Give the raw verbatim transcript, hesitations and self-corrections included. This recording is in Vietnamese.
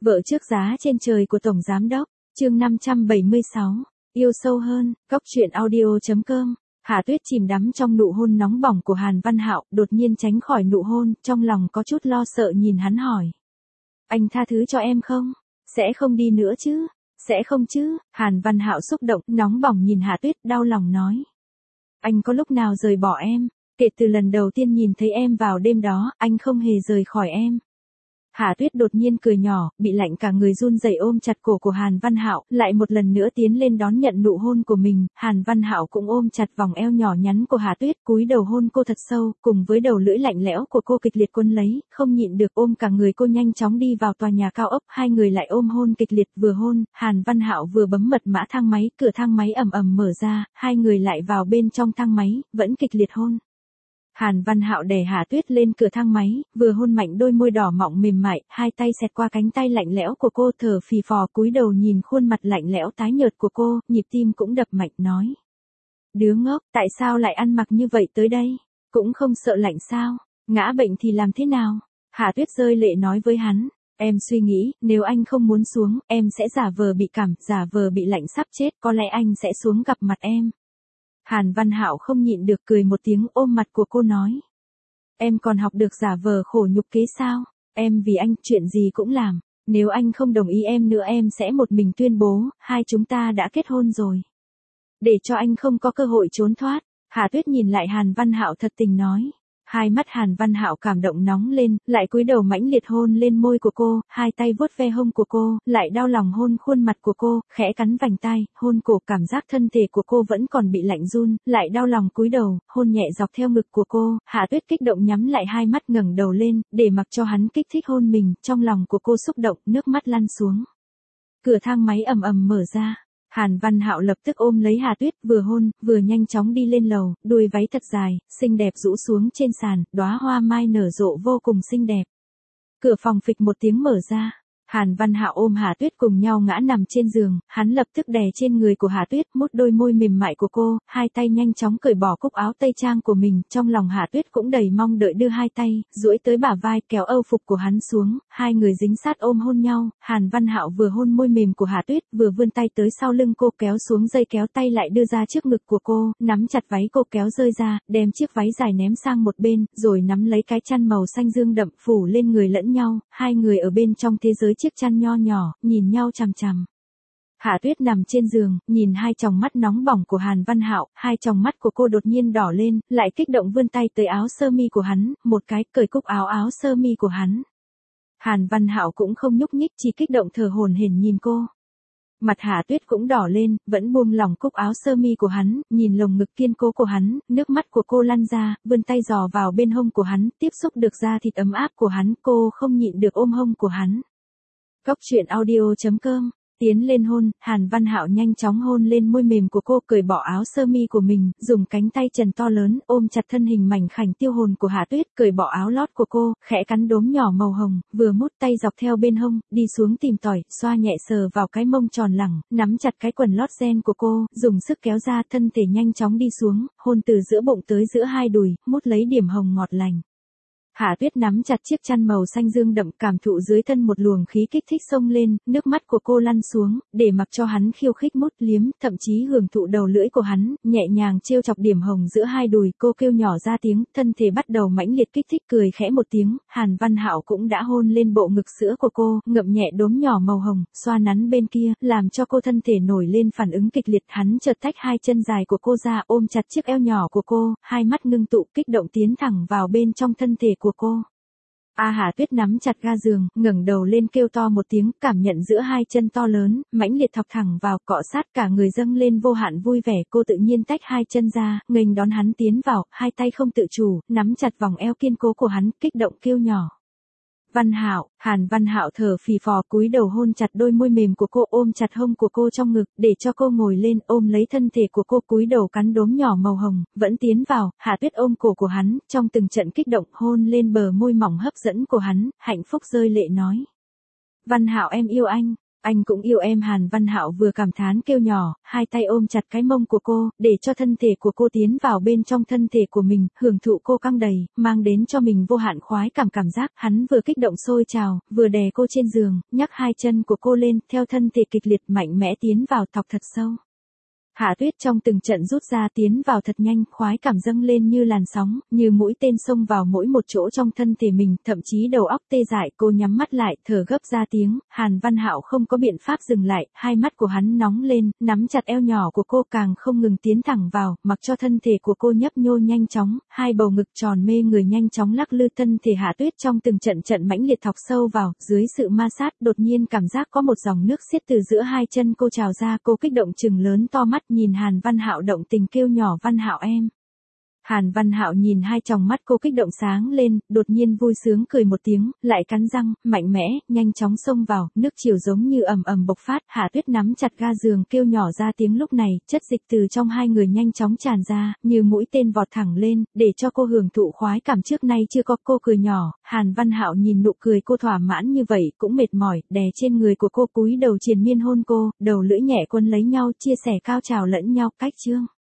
Vợ trước giá trên trời của Tổng Giám Đốc, chương năm trăm bảy mươi sáu, yêu sâu hơn, cóc truyện audio.com. Hạ Tuyết chìm đắm trong nụ hôn nóng bỏng của Hàn Văn Hạo, đột nhiên tránh khỏi nụ hôn, trong lòng có chút lo sợ nhìn hắn hỏi. Anh tha thứ cho em không? Sẽ không đi nữa chứ? Sẽ không chứ? Hàn Văn Hạo xúc động, nóng bỏng nhìn Hạ Tuyết, đau lòng nói. Anh có lúc nào rời bỏ em? Kể từ lần đầu tiên nhìn thấy em vào đêm đó, anh không hề rời khỏi em. Hạ Tuyết đột nhiên cười nhỏ, bị lạnh cả người run rẩy ôm chặt cổ của Hàn Văn Hạo, lại một lần nữa tiến lên đón nhận nụ hôn của mình. Hàn Văn Hạo cũng ôm chặt vòng eo nhỏ nhắn của Hạ Tuyết, cúi đầu hôn cô thật sâu, cùng với đầu lưỡi lạnh lẽo của cô kịch liệt cuốn lấy, không nhịn được ôm cả người cô nhanh chóng đi vào tòa nhà cao ốc. Hai người lại ôm hôn kịch liệt, vừa hôn, Hàn Văn Hạo vừa bấm mật mã thang máy, cửa thang máy ầm ầm mở ra, hai người lại vào bên trong thang máy, vẫn kịch liệt hôn. Hàn Văn Hạo đè Hạ Tuyết lên cửa thang máy, vừa hôn mạnh đôi môi đỏ mọng mềm mại, hai tay xẹt qua cánh tay lạnh lẽo của cô, thở phì phò cúi đầu nhìn khuôn mặt lạnh lẽo tái nhợt của cô, nhịp tim cũng đập mạnh nói. Đứa ngốc, tại sao lại ăn mặc như vậy tới đây? Cũng không sợ lạnh sao? Ngã bệnh thì làm thế nào? Hạ Tuyết rơi lệ nói với hắn. Em suy nghĩ, nếu anh không muốn xuống, em sẽ giả vờ bị cảm, giả vờ bị lạnh sắp chết, có lẽ anh sẽ xuống gặp mặt em. Hàn Văn Hạo không nhịn được cười một tiếng, ôm mặt của cô nói. Em còn học được giả vờ khổ nhục kế sao? Em vì anh chuyện gì cũng làm. Nếu anh không đồng ý em nữa em sẽ một mình tuyên bố, hai chúng ta đã kết hôn rồi. Để cho anh không có cơ hội trốn thoát. Hạ Tuyết nhìn lại Hàn Văn Hạo thật tình nói. Hai mắt Hàn Văn Hạo cảm động nóng lên, lại cúi đầu mãnh liệt hôn lên môi của cô, hai tay vuốt ve hông của cô, lại đau lòng hôn khuôn mặt của cô, khẽ cắn vành tai, hôn cổ, cảm giác thân thể của cô vẫn còn bị lạnh run, lại đau lòng cúi đầu, hôn nhẹ dọc theo ngực của cô. Hạ Tuyết kích động nhắm lại hai mắt ngẩng đầu lên, để mặc cho hắn kích thích hôn mình, trong lòng của cô xúc động, nước mắt lăn xuống. Cửa thang máy ầm ầm mở ra. Hàn Văn Hạo lập tức ôm lấy Hạ Tuyết, vừa hôn, vừa nhanh chóng đi lên lầu, đuôi váy thật dài, xinh đẹp rũ xuống trên sàn, đóa hoa mai nở rộ vô cùng xinh đẹp. Cửa phòng phịch một tiếng mở ra. Hàn Văn Hạo ôm Hạ Tuyết cùng nhau ngã nằm trên giường, hắn lập tức đè trên người của Hạ Tuyết, mút đôi môi mềm mại của cô, hai tay nhanh chóng cởi bỏ cúc áo tây trang của mình, trong lòng Hạ Tuyết cũng đầy mong đợi đưa hai tay, duỗi tới bả vai, kéo âu phục của hắn xuống, hai người dính sát ôm hôn nhau. Hàn Văn Hạo vừa hôn môi mềm của Hạ Tuyết, vừa vươn tay tới sau lưng cô, kéo xuống dây kéo tay lại đưa ra trước ngực của cô, nắm chặt váy cô kéo rơi ra, đem chiếc váy dài ném sang một bên, rồi nắm lấy cái chăn màu xanh dương đậm phủ lên người lẫn nhau, hai người ở bên trong thế giới chiếc chăn nho nhỏ, nhìn nhau chằm chằm. Hạ Tuyết nằm trên giường, nhìn hai tròng mắt nóng bỏng của Hàn Văn Hạo, hai tròng mắt của cô đột nhiên đỏ lên, lại kích động vươn tay tới áo sơ mi của hắn, một cái cởi cúc áo áo sơ mi của hắn. Hàn Văn Hạo cũng không nhúc nhích, chỉ kích động thở hổn hển nhìn cô. Mặt Hạ Tuyết cũng đỏ lên, vẫn buông lỏng cúc áo sơ mi của hắn, nhìn lồng ngực kiên cố của hắn, nước mắt của cô lăn ra, vươn tay dò vào bên hông của hắn, tiếp xúc được da thịt ấm áp của hắn, cô không nhịn được ôm hông của hắn. Cóc truyện audio.com, tiến lên hôn, Hàn Văn Hạo nhanh chóng hôn lên môi mềm của cô, cởi bỏ áo sơ mi của mình, dùng cánh tay trần to lớn, ôm chặt thân hình mảnh khảnh tiêu hồn của Hạ Tuyết, cởi bỏ áo lót của cô, khẽ cắn đốm nhỏ màu hồng, vừa mút tay dọc theo bên hông, đi xuống tìm tỏi, xoa nhẹ sờ vào cái mông tròn lẳng, nắm chặt cái quần lót ren của cô, dùng sức kéo ra, thân thể nhanh chóng đi xuống, hôn từ giữa bụng tới giữa hai đùi, mút lấy điểm hồng ngọt lành. Hạ Tuyết nắm chặt chiếc chăn màu xanh dương đậm, cảm thụ dưới thân một luồng khí kích thích xông lên, nước mắt của cô lăn xuống, để mặc cho hắn khiêu khích mút liếm, thậm chí hưởng thụ đầu lưỡi của hắn, nhẹ nhàng trêu chọc điểm hồng giữa hai đùi, cô kêu nhỏ ra tiếng, thân thể bắt đầu mãnh liệt kích thích, cười khẽ một tiếng, Hàn Văn Hạo cũng đã hôn lên bộ ngực sữa của cô, ngậm nhẹ đốm nhỏ màu hồng, xoa nắn bên kia, làm cho cô thân thể nổi lên phản ứng kịch liệt, hắn chợt tách hai chân dài của cô ra, ôm chặt chiếc eo nhỏ của cô, hai mắt ngưng tụ, kích động tiến thẳng vào bên trong thân thể của cô. A Hạ Tuyết nắm chặt ga giường, ngẩng đầu lên kêu to một tiếng, cảm nhận giữa hai chân to lớn, mãnh liệt thọc thẳng vào, cọ sát cả người dâng lên vô hạn vui vẻ, cô tự nhiên tách hai chân ra, nghênh đón hắn tiến vào, hai tay không tự chủ, nắm chặt vòng eo kiên cố của hắn, kích động kêu nhỏ. Văn Hạo, Hàn Văn Hạo thở phì phò cúi đầu hôn chặt đôi môi mềm của cô, ôm chặt hông của cô trong ngực, để cho cô ngồi lên, ôm lấy thân thể của cô, cúi đầu cắn đốm nhỏ màu hồng, vẫn tiến vào. Hạ Tuyết ôm cổ của hắn, trong từng trận kích động, hôn lên bờ môi mỏng hấp dẫn của hắn, hạnh phúc rơi lệ nói. Văn Hạo em yêu anh. Anh cũng yêu em. Hàn Văn Hạo vừa cảm thán kêu nhỏ, hai tay ôm chặt cái mông của cô, để cho thân thể của cô tiến vào bên trong thân thể của mình, hưởng thụ cô căng đầy, mang đến cho mình vô hạn khoái cảm cảm giác. Hắn vừa kích động sôi trào, vừa đè cô trên giường, nhắc hai chân của cô lên, theo thân thể kịch liệt mạnh mẽ tiến vào thọc thật sâu. Hạ Tuyết trong từng trận rút ra tiến vào thật nhanh, khoái cảm dâng lên như làn sóng, như mũi tên xông vào mỗi một chỗ trong thân thể mình, thậm chí đầu óc tê dại. Cô nhắm mắt lại, thở gấp ra tiếng. Hàn Văn Hạo không có biện pháp dừng lại, hai mắt của hắn nóng lên, nắm chặt eo nhỏ của cô càng không ngừng tiến thẳng vào, mặc cho thân thể của cô nhấp nhô nhanh chóng, hai bầu ngực tròn mê người nhanh chóng lắc lư. Thân thể Hạ Tuyết trong từng trận trận mãnh liệt thọc sâu vào, dưới sự ma sát, đột nhiên cảm giác có một dòng nước xiết từ giữa hai chân cô trào ra. Cô kích động trừng lớn to mắt, nhìn Hàn Văn Hạo động tình kêu nhỏ, Văn Hạo em. Hàn Văn Hạo nhìn hai tròng mắt cô kích động sáng lên, đột nhiên vui sướng cười một tiếng, lại cắn răng, mạnh mẽ, nhanh chóng xông vào, nước chiều giống như ầm ầm bộc phát. Hạ Tuyết nắm chặt ga giường kêu nhỏ ra tiếng. Lúc này, chất dịch từ trong hai người nhanh chóng tràn ra, như mũi tên vọt thẳng lên, để cho cô hưởng thụ khoái cảm trước nay chưa có. Cô cười nhỏ, Hàn Văn Hạo nhìn nụ cười cô thỏa mãn như vậy, cũng mệt mỏi, đè trên người của cô, cúi đầu triền miên hôn cô, đầu lưỡi nhẹ quấn lấy nhau, chia sẻ cao trào lẫn nhau. Cách chương